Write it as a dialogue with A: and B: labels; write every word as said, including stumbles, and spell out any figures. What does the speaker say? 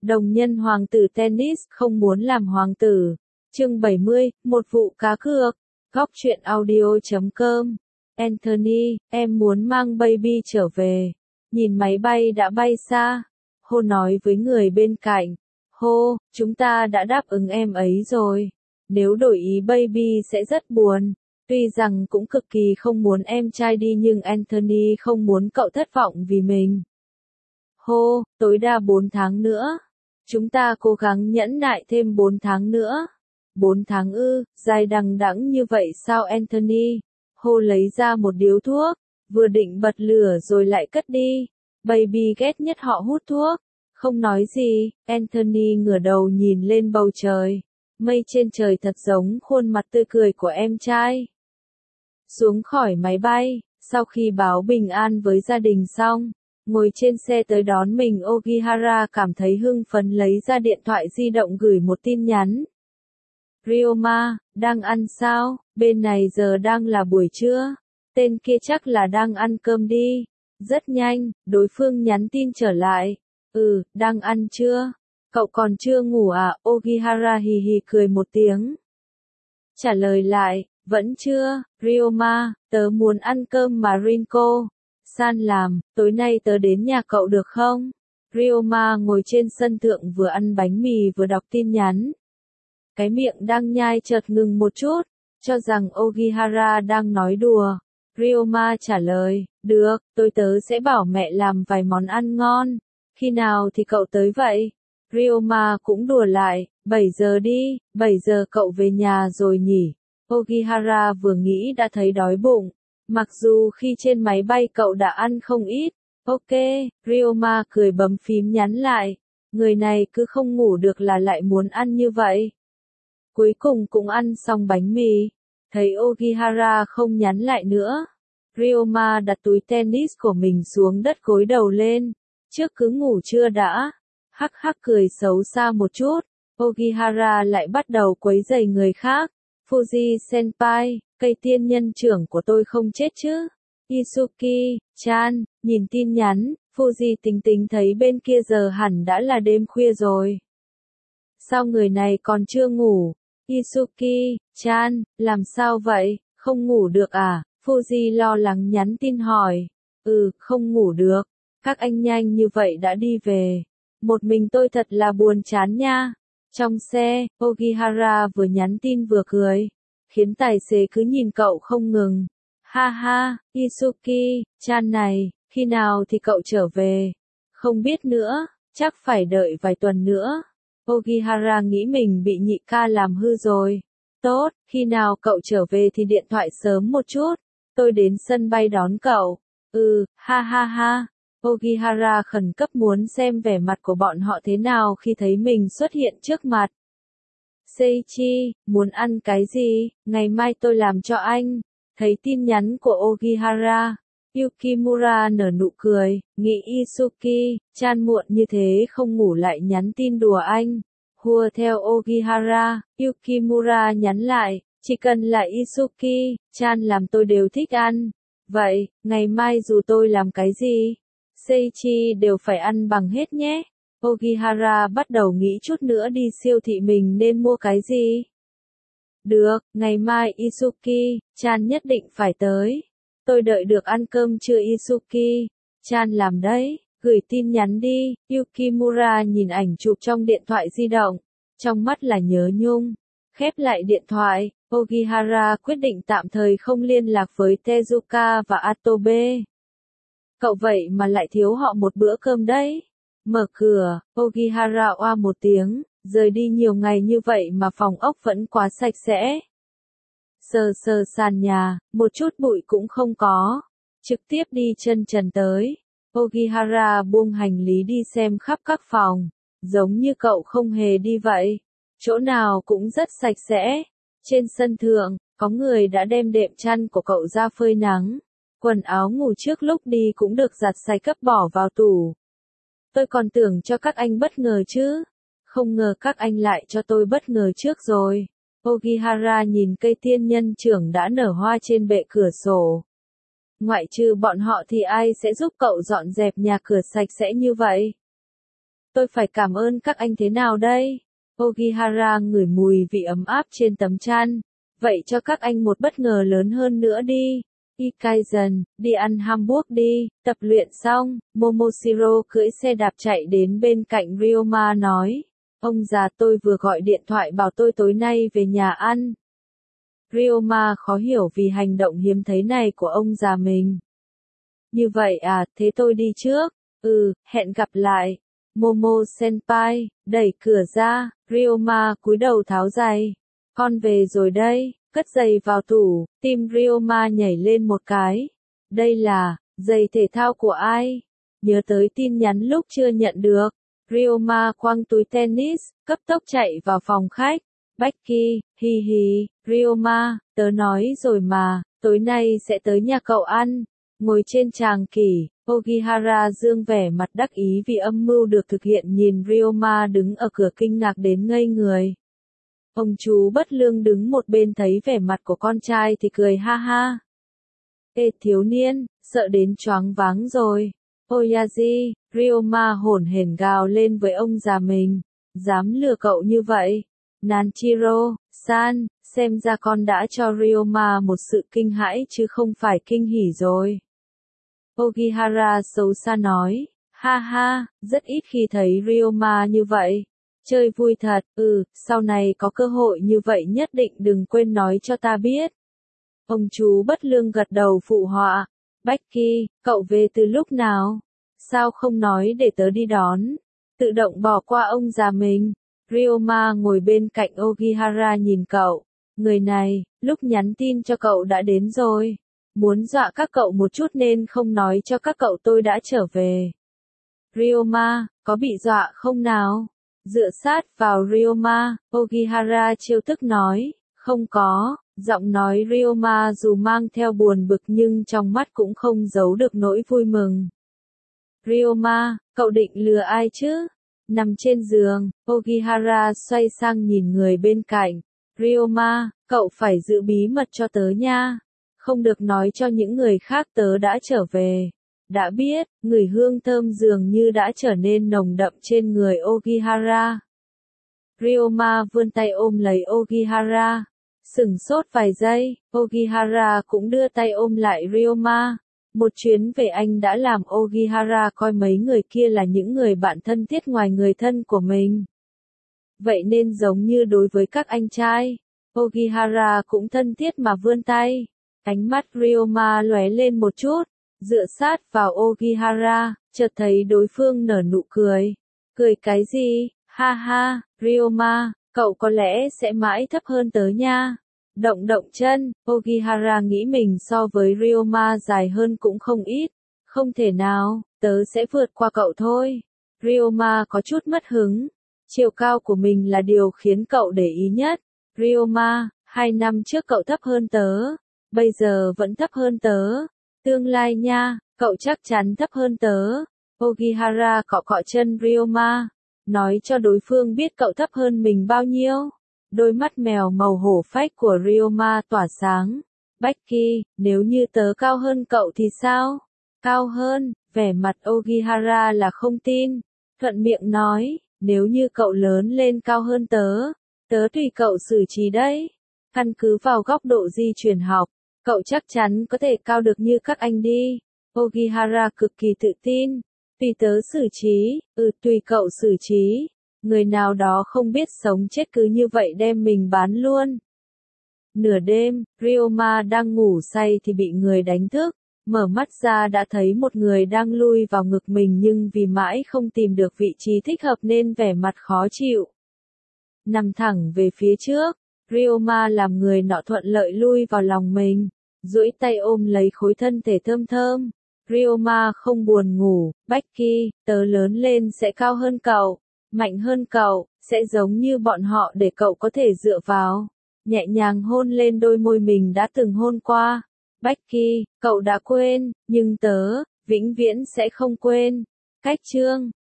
A: Đồng nhân hoàng tử tennis không muốn làm hoàng tử. Chương bảy mươi, một vụ cá cược. Góc truyện audio chấm com. Anthony, em muốn mang baby trở về. Nhìn máy bay đã bay xa. Hô nói với người bên cạnh. Hô, chúng ta đã đáp ứng em ấy rồi. Nếu đổi ý baby sẽ rất buồn. Tuy rằng cũng cực kỳ không muốn em trai đi nhưng Anthony không muốn cậu thất vọng vì mình. Hô, tối đa bốn tháng nữa. Chúng ta cố gắng nhẫn nại thêm bốn tháng nữa. bốn tháng ư, dài đằng đẵng như vậy sao Anthony? Hô lấy ra một điếu thuốc, vừa định bật lửa rồi lại cất đi. Baby ghét nhất họ hút thuốc. Không nói gì, Anthony ngửa đầu nhìn lên bầu trời. Mây trên trời thật giống khuôn mặt tươi cười của em trai. Xuống khỏi máy bay, sau khi báo bình an với gia đình xong, ngồi trên xe tới đón mình Ogihara cảm thấy hưng phấn lấy ra điện thoại di động gửi một tin nhắn. Ryoma, đang ăn sao? Bên này giờ đang là buổi trưa. Tên kia chắc là đang ăn cơm đi. Rất nhanh, đối phương nhắn tin trở lại. Ừ, đang ăn chưa? Cậu còn chưa ngủ à? Ogihara hì hì cười một tiếng. Trả lời lại, vẫn chưa, Ryoma, tớ muốn ăn cơm mà Rinko san làm, tối nay tớ đến nhà cậu được không? Ryoma ngồi trên sân thượng vừa ăn bánh mì vừa đọc tin nhắn. Cái miệng đang nhai chợt ngừng một chút, cho rằng Ogihara đang nói đùa. Ryoma trả lời, được, tôi tớ sẽ bảo mẹ làm vài món ăn ngon. Khi nào thì cậu tới vậy? Ryoma cũng đùa lại, bảy giờ đi, bảy giờ cậu về nhà rồi nhỉ? Ogihara vừa nghĩ đã thấy đói bụng. Mặc dù khi trên máy bay cậu đã ăn không ít. Ok, Ryoma cười bấm phím nhắn lại. Người này cứ không ngủ được là lại muốn ăn như vậy. Cuối cùng cũng ăn xong bánh mì. Thấy Ogihara không nhắn lại nữa. Ryoma đặt túi tennis của mình xuống đất gối đầu lên. Trước cứ ngủ chưa đã. Hắc hắc cười xấu xa một chút. Ogihara lại bắt đầu quấy rầy người khác. Fuji senpai, cây tiên nhân trưởng của tôi không chết chứ? Isuki, chan, nhìn tin nhắn, Fuji tính tính thấy bên kia giờ hẳn đã là đêm khuya rồi. Sao người này còn chưa ngủ? Isuki, chan, làm sao vậy, không ngủ được à? Fuji lo lắng nhắn tin hỏi. Ừ, không ngủ được. Các anh nhanh như vậy đã đi về. Một mình tôi thật là buồn chán nha. Trong xe, Ogihara vừa nhắn tin vừa cười, khiến tài xế cứ nhìn cậu không ngừng. Ha ha, Isuki, chan này, khi nào thì cậu trở về? Không biết nữa, chắc phải đợi vài tuần nữa. Ogihara nghĩ mình bị nhị ca làm hư rồi. Tốt, khi nào cậu trở về thì điện thoại sớm một chút, tôi đến sân bay đón cậu. Ừ, ha ha ha. Ogihara khẩn cấp muốn xem vẻ mặt của bọn họ thế nào khi thấy mình xuất hiện trước mặt. Seichi, muốn ăn cái gì? Ngày mai tôi làm cho anh. Thấy tin nhắn của Ogihara, Yukimura nở nụ cười, nghĩ Isuki, chan muộn như thế không ngủ lại nhắn tin đùa anh. Hùa theo Ogihara, Yukimura nhắn lại, chỉ cần là Isuki, chan làm tôi đều thích ăn. Vậy, ngày mai dù tôi làm cái gì? Seichi đều phải ăn bằng hết nhé. Ogihara bắt đầu nghĩ chút nữa đi siêu thị mình nên mua cái gì. Được, ngày mai Isuki, chan nhất định phải tới. Tôi đợi được ăn cơm trưa Isuki, chan làm đấy, gửi tin nhắn đi. Yukimura nhìn ảnh chụp trong điện thoại di động, trong mắt là nhớ nhung. Khép lại điện thoại, Ogihara quyết định tạm thời không liên lạc với Tezuka và Atobe. Cậu vậy mà lại thiếu họ một bữa cơm đấy. Mở cửa, Ogihara oa một tiếng, rời đi nhiều ngày như vậy mà phòng ốc vẫn quá sạch sẽ. Sờ sờ sàn nhà, một chút bụi cũng không có. Trực tiếp đi chân trần tới. Ogihara buông hành lý đi xem khắp các phòng. Giống như cậu không hề đi vậy. Chỗ nào cũng rất sạch sẽ. Trên sân thượng, có người đã đem đệm chăn của cậu ra phơi nắng. Quần áo ngủ trước lúc đi cũng được giặt sạch cấp bỏ vào tủ. Tôi còn tưởng cho các anh bất ngờ chứ. Không ngờ các anh lại cho tôi bất ngờ trước rồi. Ogihara nhìn cây tiên nhân trưởng đã nở hoa trên bệ cửa sổ. Ngoại trừ bọn họ thì ai sẽ giúp cậu dọn dẹp nhà cửa sạch sẽ như vậy? Tôi phải cảm ơn các anh thế nào đây? Ogihara ngửi mùi vị ấm áp trên tấm chăn. Vậy cho các anh một bất ngờ lớn hơn nữa đi. Ikaizen, đi ăn hamburg đi. Tập luyện xong, Momoshiro cưỡi xe đạp chạy đến bên cạnh Ryoma nói. Ông già tôi vừa gọi điện thoại bảo tôi tối nay về nhà ăn. Ryoma khó hiểu vì hành động hiếm thấy này của ông già mình. Như vậy à, thế tôi đi trước. Ừ, hẹn gặp lại. Momo-senpai, đẩy cửa ra, Ryoma cúi đầu tháo giày. Con về rồi đây, cất giày vào tủ, tim Ryoma nhảy lên một cái. Đây là, giày thể thao của ai? Nhớ tới tin nhắn lúc chưa nhận được. Ryoma quăng túi tennis, cấp tốc chạy vào phòng khách. Becky, hi hi, Ryoma, tớ nói rồi mà, tối nay sẽ tới nhà cậu ăn. Ngồi trên tràng kỷ, Ogihara dương vẻ mặt đắc ý vì âm mưu được thực hiện nhìn Ryoma đứng ở cửa kinh ngạc đến ngây người. Ông chú bất lương đứng một bên thấy vẻ mặt của con trai thì cười ha ha. Ê thiếu niên, sợ đến choáng váng rồi. Oyaji, Ryoma hổn hển gào lên với ông già mình. Dám lừa cậu như vậy. Nanchiro, san, xem ra con đã cho Ryoma một sự kinh hãi chứ không phải kinh hỉ rồi. Ogihara xấu xa nói, ha ha, rất ít khi thấy Ryoma như vậy. Chơi vui thật, ừ, sau này có cơ hội như vậy nhất định đừng quên nói cho ta biết. Ông chú bất lương gật đầu phụ họa. Becky, cậu về từ lúc nào? Sao không nói để tớ đi đón? Tự động bỏ qua ông già mình. Ryoma ngồi bên cạnh Ogihara nhìn cậu. Người này, lúc nhắn tin cho cậu đã đến rồi. Muốn dọa các cậu một chút nên không nói cho các cậu tôi đã trở về. Ryoma, có bị dọa không nào? Dựa sát vào Ryoma, Ogihara trêu tức nói, không có, giọng nói Ryoma dù mang theo buồn bực nhưng trong mắt cũng không giấu được nỗi vui mừng. Ryoma, cậu định lừa ai chứ? Nằm trên giường, Ogihara xoay sang nhìn người bên cạnh. Ryoma, cậu phải giữ bí mật cho tớ nha. Không được nói cho những người khác tớ đã trở về. Đã biết, mùi hương thơm dường như đã trở nên nồng đậm trên người Ogihara. Ryoma vươn tay ôm lấy Ogihara. Sửng sốt vài giây, Ogihara cũng đưa tay ôm lại Ryoma. Một chuyến về anh đã làm Ogihara coi mấy người kia là những người bạn thân thiết ngoài người thân của mình. Vậy nên giống như đối với các anh trai, Ogihara cũng thân thiết mà vươn tay. Ánh mắt Ryoma lóe lên một chút, dựa sát vào Ogihara, chợt thấy đối phương nở nụ cười. Cười cái gì? Ha ha, Ryoma, cậu có lẽ sẽ mãi thấp hơn tớ nha. Động động chân, Ogihara nghĩ mình so với Ryoma dài hơn cũng không ít. Không thể nào, tớ sẽ vượt qua cậu thôi. Ryoma có chút mất hứng. Chiều cao của mình là điều khiến cậu để ý nhất. Ryoma, hai năm trước cậu thấp hơn tớ. Bây giờ vẫn thấp hơn tớ. Tương lai nha, cậu chắc chắn thấp hơn tớ. Ogihara cọ cọ chân Ryoma. Nói cho đối phương biết cậu thấp hơn mình bao nhiêu. Đôi mắt mèo màu hổ phách của Ryoma tỏa sáng. Becky, nếu như tớ cao hơn cậu thì sao? Cao hơn, vẻ mặt Ogihara là không tin. Thuận miệng nói, nếu như cậu lớn lên cao hơn tớ, tớ tùy cậu xử trí đấy. Căn cứ vào góc độ di truyền học, cậu chắc chắn có thể cao được như các anh đi. Ogihara cực kỳ tự tin. Tùy tớ xử trí, ừ tùy cậu xử trí. Người nào đó không biết sống chết cứ như vậy đem mình bán luôn. Nửa đêm, Ryoma đang ngủ say thì bị người đánh thức. Mở mắt ra đã thấy một người đang lui vào ngực mình nhưng vì mãi không tìm được vị trí thích hợp nên vẻ mặt khó chịu. Nằm thẳng về phía trước, Ryoma làm người nọ thuận lợi lui vào lòng mình, duỗi tay ôm lấy khối thân thể thơm thơm. Ryoma không buồn ngủ, Becky, tớ lớn lên sẽ cao hơn cậu, mạnh hơn cậu, sẽ giống như bọn họ để cậu có thể dựa vào. Nhẹ nhàng hôn lên đôi môi mình đã từng hôn qua. Becky, cậu đã quên, nhưng tớ, vĩnh viễn sẽ không quên. Cách chương